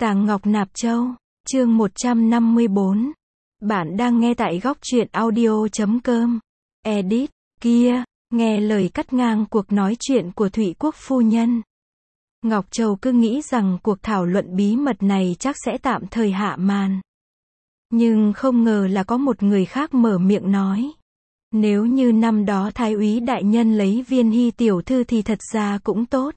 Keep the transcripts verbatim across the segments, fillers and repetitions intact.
Tàng Ngọc Nạp Châu, chương một trăm năm mươi bốn. Bạn đang nghe tại góc truyện audio chấm com. Edit, kia, nghe lời cắt ngang cuộc nói chuyện của Thụy Quốc phu nhân. Ngọc Châu cứ nghĩ rằng cuộc thảo luận bí mật này chắc sẽ tạm thời hạ màn. Nhưng không ngờ là có một người khác mở miệng nói. Nếu như năm đó Thái úy đại nhân lấy Viên Hy tiểu thư thì thật ra cũng tốt.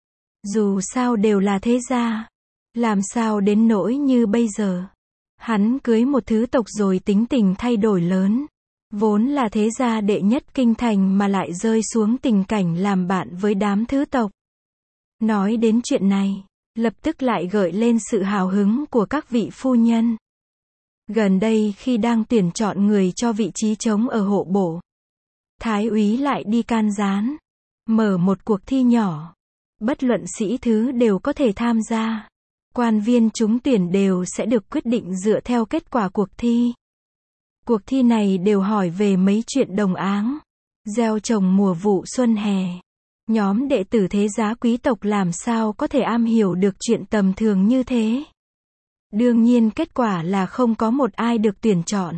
Dù sao đều là thế gia. Làm sao đến nỗi như bây giờ. Hắn cưới một thứ tộc rồi tính tình thay đổi lớn. Vốn là thế gia đệ nhất kinh thành mà lại rơi xuống tình cảnh làm bạn với đám thứ tộc. Nói đến chuyện này, lập tức lại gợi lên sự hào hứng của các vị phu nhân. Gần đây khi đang tuyển chọn người cho vị trí trống ở hộ bổ, Thái úy lại đi can gián, mở một cuộc thi nhỏ. Bất luận sĩ thứ đều có thể tham gia. Quan viên trúng tuyển đều sẽ được quyết định dựa theo kết quả cuộc thi. Cuộc thi này đều hỏi về mấy chuyện đồng áng, gieo trồng mùa vụ xuân hè. Nhóm đệ tử thế giá quý tộc làm sao có thể am hiểu được chuyện tầm thường như thế. Đương nhiên kết quả là không có một ai được tuyển chọn.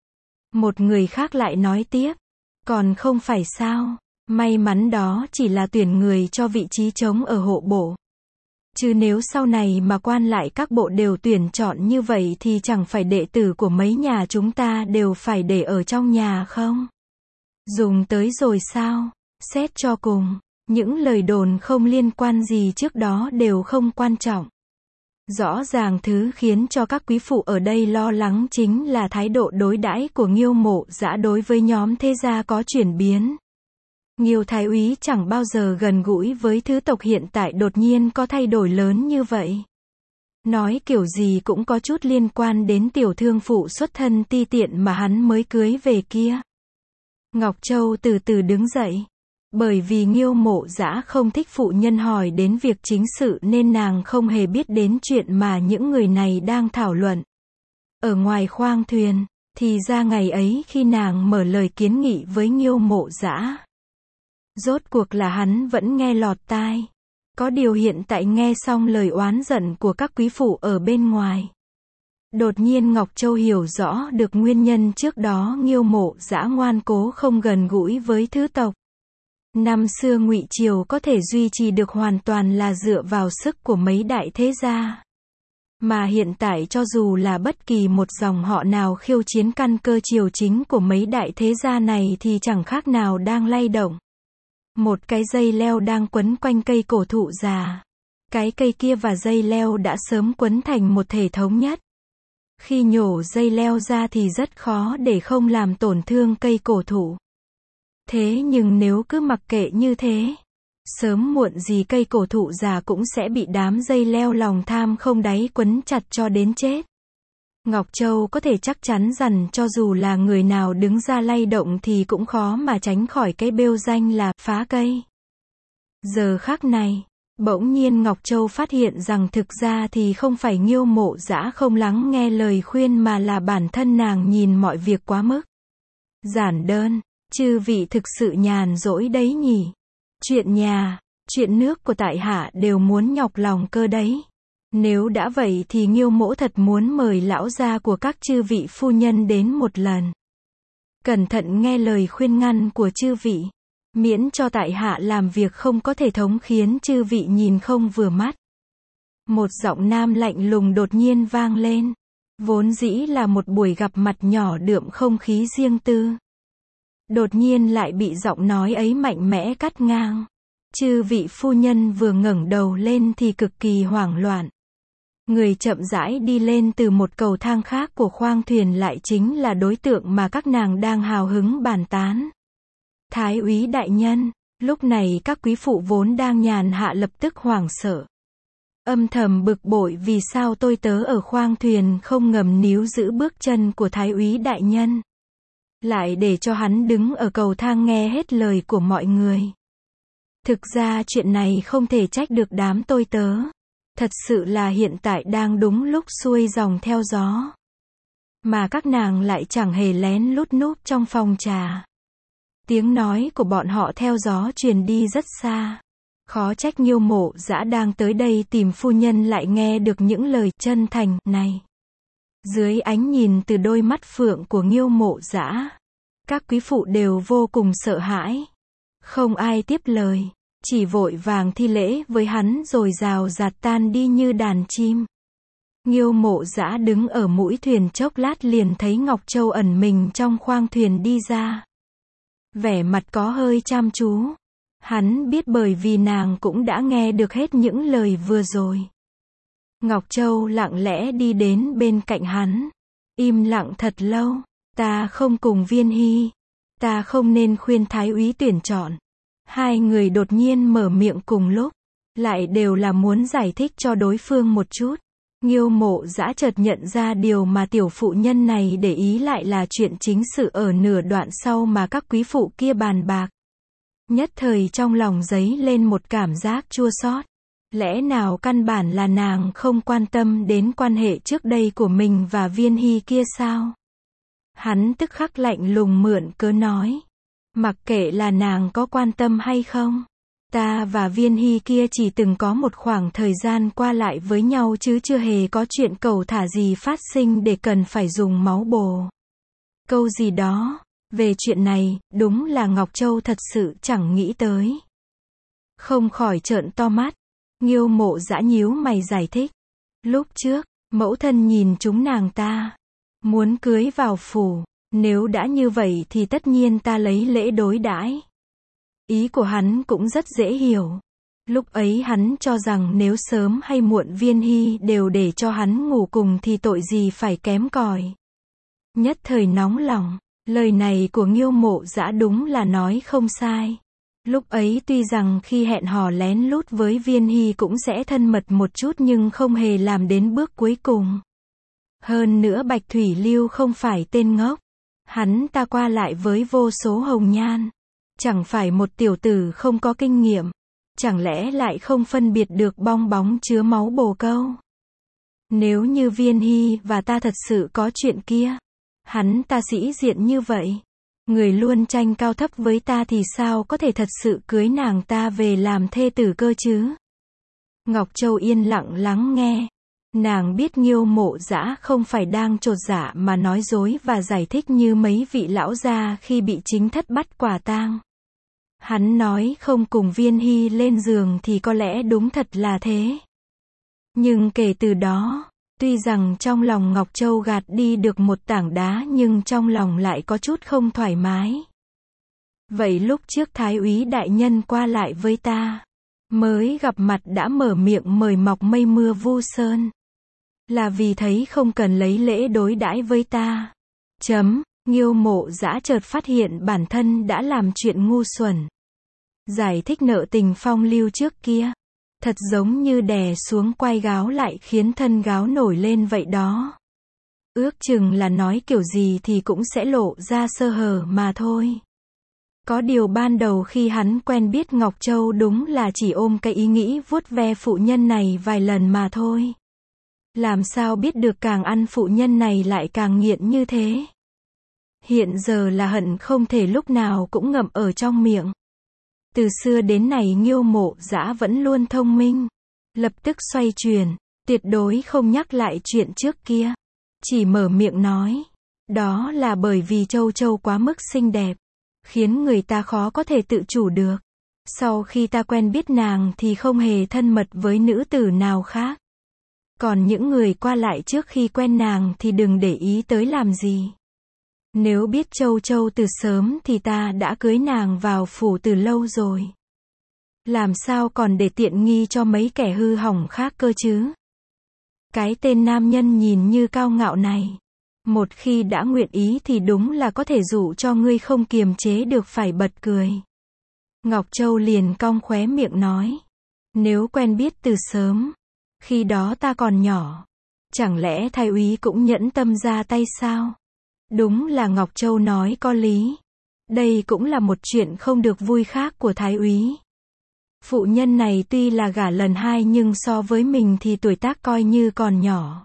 Một người khác lại nói tiếp, còn không phải sao, may mắn đó chỉ là tuyển người cho vị trí trống ở hộ bổ. Chứ nếu sau này mà quan lại các bộ đều tuyển chọn như vậy thì chẳng phải đệ tử của mấy nhà chúng ta đều phải để ở trong nhà không? Dùng tới rồi sao? Xét cho cùng, những lời đồn không liên quan gì trước đó đều không quan trọng. Rõ ràng thứ khiến cho các quý phụ ở đây lo lắng chính là thái độ đối đãi của Nghiêu Mộ Dã đối với nhóm thế gia có chuyển biến. Nghiêu thái úy chẳng bao giờ gần gũi với thứ tộc hiện tại đột nhiên có thay đổi lớn như vậy. Nói kiểu gì cũng có chút liên quan đến tiểu thương phụ xuất thân ti tiện mà hắn mới cưới về kia. Ngọc Châu từ từ đứng dậy. Bởi vì Nghiêu Mộ Dã không thích phụ nhân hỏi đến việc chính sự nên nàng không hề biết đến chuyện mà những người này đang thảo luận. Ở ngoài khoang thuyền, thì ra ngày ấy khi nàng mở lời kiến nghị với Nghiêu Mộ Dã, rốt cuộc là hắn vẫn nghe lọt tai. Có điều hiện tại nghe xong lời oán giận của các quý phụ ở bên ngoài. Đột nhiên Ngọc Châu hiểu rõ được nguyên nhân trước đó Nghiêu Mộ Dã ngoan cố không gần gũi với thứ tộc. Năm xưa Ngụy Triều có thể duy trì được hoàn toàn là dựa vào sức của mấy đại thế gia. Mà hiện tại cho dù là bất kỳ một dòng họ nào khiêu chiến căn cơ triều chính của mấy đại thế gia này thì chẳng khác nào đang lay động. Một cái dây leo đang quấn quanh cây cổ thụ già. Cái cây kia và dây leo đã sớm quấn thành một thể thống nhất. Khi nhổ dây leo ra thì rất khó để không làm tổn thương cây cổ thụ. Thế nhưng nếu cứ mặc kệ như thế, sớm muộn gì cây cổ thụ già cũng sẽ bị đám dây leo lòng tham không đáy quấn chặt cho đến chết. Ngọc Châu có thể chắc chắn rằng cho dù là người nào đứng ra lay động thì cũng khó mà tránh khỏi cái bêu danh là phá cây. Giờ khắc này, bỗng nhiên Ngọc Châu phát hiện rằng thực ra thì không phải Nghiêu Mộ Dã không lắng nghe lời khuyên mà là bản thân nàng nhìn mọi việc quá mức giản đơn. Chư vị thực sự nhàn rỗi đấy nhỉ. Chuyện nhà, chuyện nước của tại hạ đều muốn nhọc lòng cơ đấy. Nếu đã vậy thì Nghiêu mỗ thật muốn mời lão gia của các chư vị phu nhân đến một lần. Cẩn thận nghe lời khuyên ngăn của chư vị. Miễn cho tại hạ làm việc không có thể thống khiến chư vị nhìn không vừa mắt. Một giọng nam lạnh lùng đột nhiên vang lên. Vốn dĩ là một buổi gặp mặt nhỏ đượm không khí riêng tư. Đột nhiên lại bị giọng nói ấy mạnh mẽ cắt ngang. Chư vị phu nhân vừa ngẩng đầu lên thì cực kỳ hoảng loạn. Người chậm rãi đi lên từ một cầu thang khác của khoang thuyền lại chính là đối tượng mà các nàng đang hào hứng bàn tán. Thái úy đại nhân. Lúc này các quý phụ vốn đang nhàn hạ lập tức hoảng sợ. Âm thầm bực bội vì sao tôi tớ ở khoang thuyền không ngầm níu giữ bước chân của Thái úy đại nhân. Lại để cho hắn đứng ở cầu thang nghe hết lời của mọi người. Thực ra chuyện này không thể trách được đám tôi tớ. Thật sự là hiện tại đang đúng lúc xuôi dòng theo gió. Mà các nàng lại chẳng hề lén lút núp trong phòng trà. Tiếng nói của bọn họ theo gió truyền đi rất xa. Khó trách Nghiêu Mộ Dã đang tới đây tìm phu nhân lại nghe được những lời chân thành này. Dưới ánh nhìn từ đôi mắt phượng của Nghiêu Mộ Dã, các quý phụ đều vô cùng sợ hãi. Không ai tiếp lời, chỉ vội vàng thi lễ với hắn rồi rào rạt tan đi như đàn chim. Nghiêu Mộ Dã đứng ở mũi thuyền chốc lát liền thấy Ngọc Châu ẩn mình trong khoang thuyền đi ra. Vẻ mặt có hơi chăm chú. Hắn biết bởi vì nàng cũng đã nghe được hết những lời vừa rồi. Ngọc Châu lặng lẽ đi đến bên cạnh hắn. Im lặng thật lâu. Ta không cùng Viên Hy. Ta không nên khuyên thái úy tuyển chọn. Hai người đột nhiên mở miệng cùng lúc. Lại đều là muốn giải thích cho đối phương một chút. Nghiêu Mộ Dã chợt nhận ra điều mà tiểu phụ nhân này để ý lại là chuyện chính sự ở nửa đoạn sau mà các quý phụ kia bàn bạc. Nhất thời trong lòng dấy lên một cảm giác chua xót. Lẽ nào căn bản là nàng không quan tâm đến quan hệ trước đây của mình và Viên Hy kia sao? Hắn tức khắc lạnh lùng mượn cớ nói. Mặc kệ là nàng có quan tâm hay không. Ta và Viên Hy kia chỉ từng có một khoảng thời gian qua lại với nhau chứ chưa hề có chuyện cầu thả gì phát sinh để cần phải dùng máu bồ. Câu gì đó. Về chuyện này, đúng là Ngọc Châu thật sự chẳng nghĩ tới. Không khỏi trợn to mắt. Nghiêu Mộ Dã nhíu mày giải thích. Lúc trước, mẫu thân nhìn chúng nàng ta. Muốn cưới vào phủ. Nếu đã như vậy thì tất nhiên ta lấy lễ đối đãi. Ý của hắn cũng rất dễ hiểu. Lúc ấy hắn cho rằng nếu sớm hay muộn Viên Hy đều để cho hắn ngủ cùng thì tội gì phải kém cỏi. Nhất thời nóng lòng. Lời này của Nghiêu Mộ Dã đúng là nói không sai. Lúc ấy tuy rằng khi hẹn hò lén lút với Viên Hy cũng sẽ thân mật một chút nhưng không hề làm đến bước cuối cùng. Hơn nữa Bạch Thủy Lưu không phải tên ngốc. Hắn ta qua lại với vô số hồng nhan. Chẳng phải một tiểu tử không có kinh nghiệm. Chẳng lẽ lại không phân biệt được bong bóng chứa máu bồ câu. Nếu như Viên Hy và ta thật sự có chuyện kia. Hắn ta sĩ diện như vậy. Người luôn tranh cao thấp với ta thì sao có thể thật sự cưới nàng ta về làm thê tử cơ chứ? Ngọc Châu yên lặng lắng nghe. Nàng biết Nghiêu Mộ Dã không phải đang chột dạ mà nói dối và giải thích như mấy vị lão gia khi bị chính thất bắt quả tang. Hắn nói không cùng Viên Hy lên giường thì có lẽ đúng thật là thế. Nhưng kể từ đó, tuy rằng trong lòng Ngọc Châu gạt đi được một tảng đá nhưng trong lòng lại có chút không thoải mái. Vậy lúc trước Thái úy đại nhân qua lại với ta, mới gặp mặt đã mở miệng mời mọc mây mưa vu sơn. Là vì thấy không cần lấy lễ đối đãi với ta. Chấm, Nghiêu Mộ Dã chợt phát hiện bản thân đã làm chuyện ngu xuẩn. Giải thích nợ tình phong lưu trước kia. Thật giống như đè xuống quai gáo lại khiến thân gáo nổi lên vậy đó. Ước chừng là nói kiểu gì thì cũng sẽ lộ ra sơ hở mà thôi. Có điều ban đầu khi hắn quen biết Ngọc Châu đúng là chỉ ôm cái ý nghĩ vuốt ve phụ nhân này vài lần mà thôi. Làm sao biết được càng ăn phụ nhân này lại càng nghiện như thế. Hiện giờ là hận không thể lúc nào cũng ngậm ở trong miệng. Từ xưa đến nay Nghiêu Mộ Dã vẫn luôn thông minh. Lập tức xoay chuyển, tuyệt đối không nhắc lại chuyện trước kia. Chỉ mở miệng nói. Đó là bởi vì Châu Châu quá mức xinh đẹp. Khiến người ta khó có thể tự chủ được. Sau khi ta quen biết nàng thì không hề thân mật với nữ tử nào khác. Còn những người qua lại trước khi quen nàng thì đừng để ý tới làm gì. Nếu biết Châu Châu từ sớm thì ta đã cưới nàng vào phủ từ lâu rồi. Làm sao còn để tiện nghi cho mấy kẻ hư hỏng khác cơ chứ? Cái tên nam nhân nhìn như cao ngạo này. Một khi đã nguyện ý thì đúng là có thể dụ cho ngươi không kiềm chế được phải bật cười. Ngọc Châu liền cong khóe miệng nói. Nếu quen biết từ sớm. Khi đó ta còn nhỏ. Chẳng lẽ thái úy cũng nhẫn tâm ra tay sao? Đúng là Ngọc Châu nói có lý. Đây cũng là một chuyện không được vui khác của thái úy. Phụ nhân này tuy là gả lần hai nhưng so với mình thì tuổi tác coi như còn nhỏ.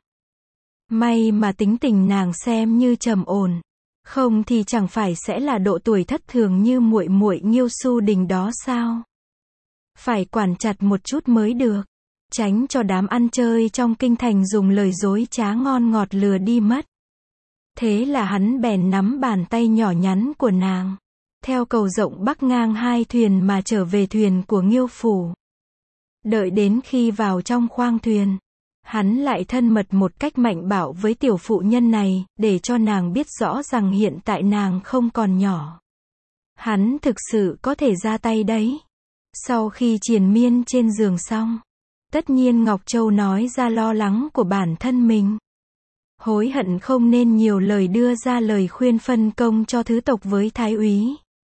May mà tính tình nàng xem như trầm ổn. Không thì chẳng phải sẽ là độ tuổi thất thường như muội muội Nghiêu Xu Đình đó sao? phải quản chặt một chút mới được, tránh cho đám ăn chơi trong kinh thành dùng lời dối trá ngon ngọt lừa đi mất. Thế là hắn bèn nắm bàn tay nhỏ nhắn của nàng, theo cầu rộng bắc ngang hai thuyền mà trở về thuyền của Nghiêu phủ. Đợi đến khi vào trong khoang thuyền, hắn lại thân mật một cách mạnh bạo với tiểu phụ nhân này, để cho nàng biết rõ rằng hiện tại nàng không còn nhỏ. Hắn thực sự có thể ra tay đấy. Sau khi triền miên trên giường xong, tất nhiên Ngọc Châu nói ra lo lắng của bản thân mình. Hối hận không nên nhiều lời đưa ra lời khuyên phân công cho thứ tộc với thái úy.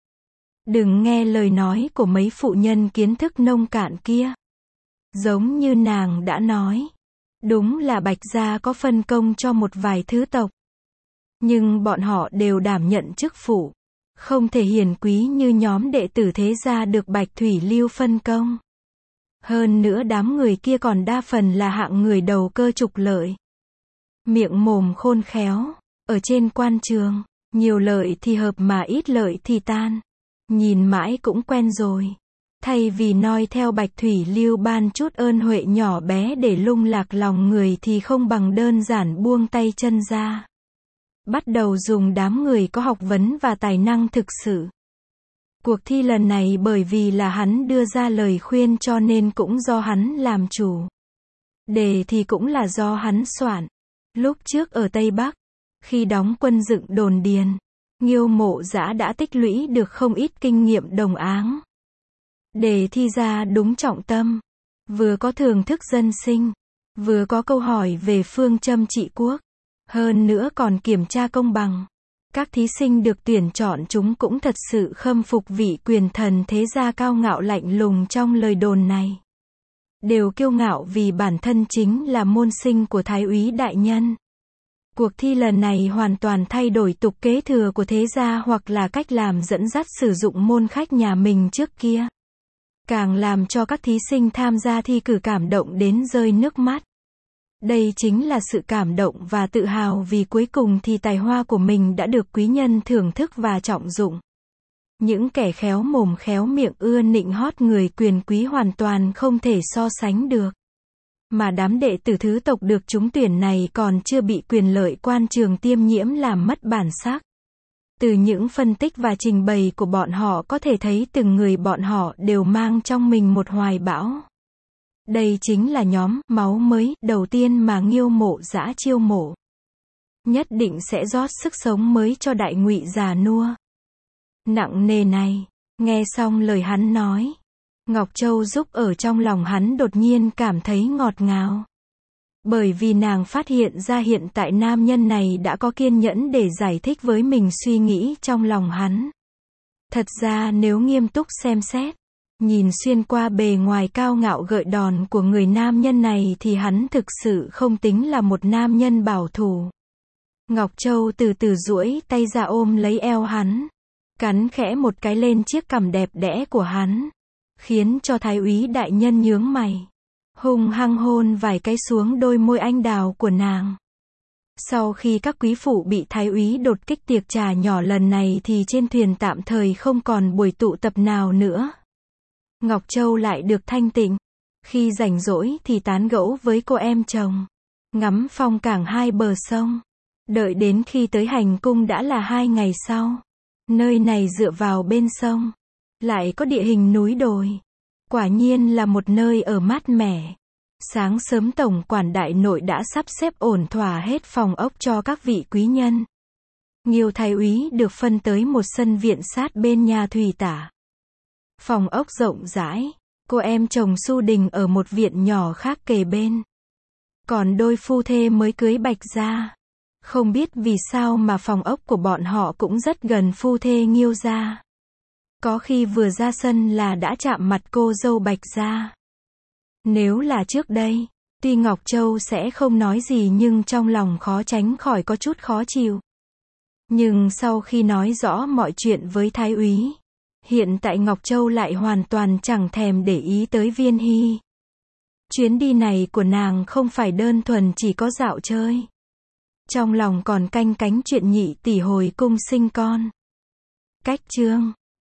Đừng nghe lời nói của mấy phụ nhân kiến thức nông cạn kia. Giống như nàng đã nói, đúng là Bạch gia có phân công cho một vài thứ tộc. Nhưng bọn họ đều đảm nhận chức phụ, không thể hiền quý như nhóm đệ tử thế gia được Bạch Thủy Lưu phân công. Hơn nữa đám người kia còn đa phần là hạng người đầu cơ trục lợi. Miệng mồm khôn khéo, ở trên quan trường, nhiều lợi thì hợp mà ít lợi thì tan. Nhìn mãi cũng quen rồi. Thay vì noi theo Bạch Thủy Lưu ban chút ơn huệ nhỏ bé để lung lạc lòng người thì không bằng đơn giản buông tay chân ra. Bắt đầu dùng đám người có học vấn và tài năng thực sự. Cuộc thi lần này bởi vì là hắn đưa ra lời khuyên cho nên cũng do hắn làm chủ. Đề thì cũng là do hắn soạn. Lúc trước ở Tây Bắc, khi đóng quân dựng đồn điền, Nghiêu Mộ Dã đã tích lũy được không ít kinh nghiệm đồng áng. Đề thi ra đúng trọng tâm, vừa có thưởng thức dân sinh, vừa có câu hỏi về phương châm trị quốc, hơn nữa còn kiểm tra công bằng. Các thí sinh được tuyển chọn chúng cũng thật sự khâm phục vị quyền thần thế gia cao ngạo lạnh lùng trong lời đồn này. Đều kiêu ngạo vì bản thân chính là môn sinh của thái úy đại nhân. Cuộc thi lần này hoàn toàn thay đổi tục kế thừa của thế gia hoặc là cách làm dẫn dắt sử dụng môn khách nhà mình trước kia. Càng làm cho các thí sinh tham gia thi cử cảm động đến rơi nước mắt. Đây chính là sự cảm động và tự hào vì cuối cùng thì tài hoa của mình đã được quý nhân thưởng thức và trọng dụng. Những kẻ khéo mồm khéo miệng ưa nịnh hót người quyền quý hoàn toàn không thể so sánh được. Mà đám đệ tử thứ tộc được trúng tuyển này còn chưa bị quyền lợi quan trường tiêm nhiễm làm mất bản sắc. Từ những phân tích và trình bày của bọn họ có thể thấy từng người bọn họ đều mang trong mình một hoài bão. Đây chính là nhóm máu mới đầu tiên mà Nghiêu Mộ Dã chiêu mộ. Nhất định sẽ rót sức sống mới cho đại ngụy già nua. Nặng nề này, nghe xong lời hắn nói, Ngọc Châu giúp ở trong lòng hắn đột nhiên cảm thấy ngọt ngào. Bởi vì nàng phát hiện ra hiện tại nam nhân này đã có kiên nhẫn để giải thích với mình suy nghĩ trong lòng hắn. Thật ra nếu nghiêm túc xem xét, nhìn xuyên qua bề ngoài cao ngạo gợi đòn của người nam nhân này thì hắn thực sự không tính là một nam nhân bảo thủ. Ngọc Châu từ từ duỗi tay ra ôm lấy eo hắn, cắn khẽ một cái lên chiếc cằm đẹp đẽ của hắn, khiến cho thái úy đại nhân nhướng mày, hung hăng hôn vài cái xuống đôi môi anh đào của nàng. Sau khi các quý phụ bị thái úy đột kích tiệc trà nhỏ lần này thì trên thuyền tạm thời không còn buổi tụ tập nào nữa. Ngọc Châu lại được thanh tịnh, khi rảnh rỗi thì tán gẫu với cô em chồng, ngắm phong cảng hai bờ sông. Đợi đến khi tới hành cung đã là hai ngày sau. Nơi này dựa vào bên sông, lại có địa hình núi đồi. Quả nhiên là một nơi ở mát mẻ. Sáng sớm tổng quản đại nội đã sắp xếp ổn thỏa hết phòng ốc cho các vị quý nhân. Nghiêu thái úy được phân tới một sân viện sát bên nhà thủy tả. Phòng ốc rộng rãi, cô em chồng Su Đình ở một viện nhỏ khác kề bên. Còn đôi phu thê mới cưới Bạch gia, không biết vì sao mà phòng ốc của bọn họ cũng rất gần phu thê Nghiêu gia. Có khi vừa ra sân là đã chạm mặt cô dâu Bạch gia. Nếu là trước đây, tuy Ngọc Châu sẽ không nói gì nhưng trong lòng khó tránh khỏi có chút khó chịu. Nhưng sau khi nói rõ mọi chuyện với thái úy, hiện tại Ngọc Châu lại hoàn toàn chẳng thèm để ý tới Viên Hy. Chuyến đi này của nàng không phải đơn thuần chỉ có dạo chơi. Trong lòng còn canh cánh chuyện nhị tỷ hồi cung sinh con. Cách chương